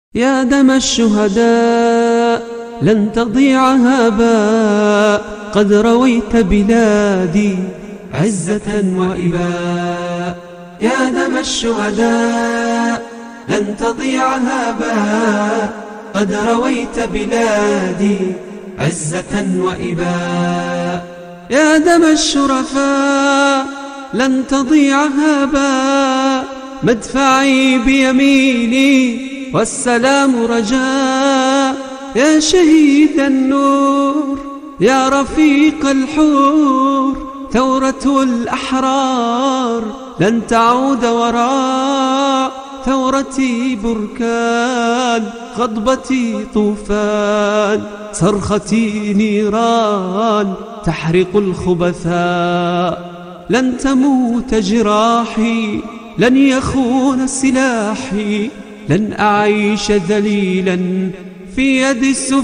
يا دم الشهداء لن تضيع هباء، قد رويت بلادي عزة وإباء. يا دم الشهداء لن تضيع هباء، قد رويت بلادي عزة وإباء. يا دم الشرفاء لن تضيع هباء، مدفعي بيميني والسلام رجاء. يا شهيد النور يا رفيق الحور، ثورة الأحرار لن تعود وراء. ثورتي بركان، غضبتي طوفان، صرختي نيران تحرق الخبثاء. لن تموت جراحي، لن يخون سلاحي، لن أعيش ذليلا في يد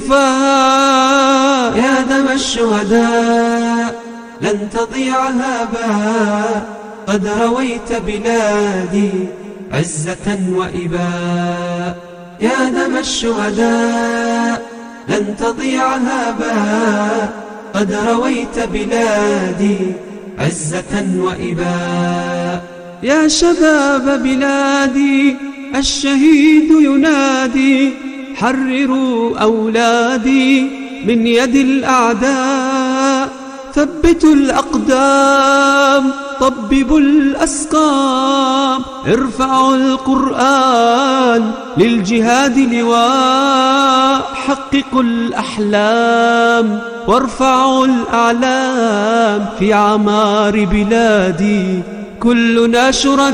السفهاء. يا دم الشهداء لن تضيع هباء، قد رويت بلادي عزة وإباء. يا دم الشهداء لن تضيع هباء، قد رويت بلادي عزة وإباء. يا شباب بلادي الشهيد ينادي، حرروا أولادي من يد الأعداء. ثبتوا الأقدام، طببوا الأسقام، ارفعوا القرآن للجهاد لواء. حققوا الأحلام وارفعوا الأعلام، في عمار بلادي كلنا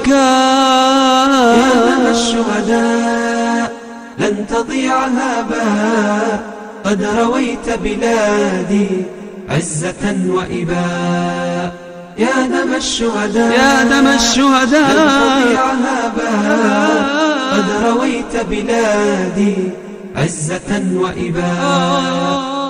شركاء. يا دم الشهداء لن تضيع هباء، قد رويت بلادي عزة وإباء. يا دم الشهداء يا دم الشهداء لن تضيع هباء، قد رويت بلادي عزة وإباء.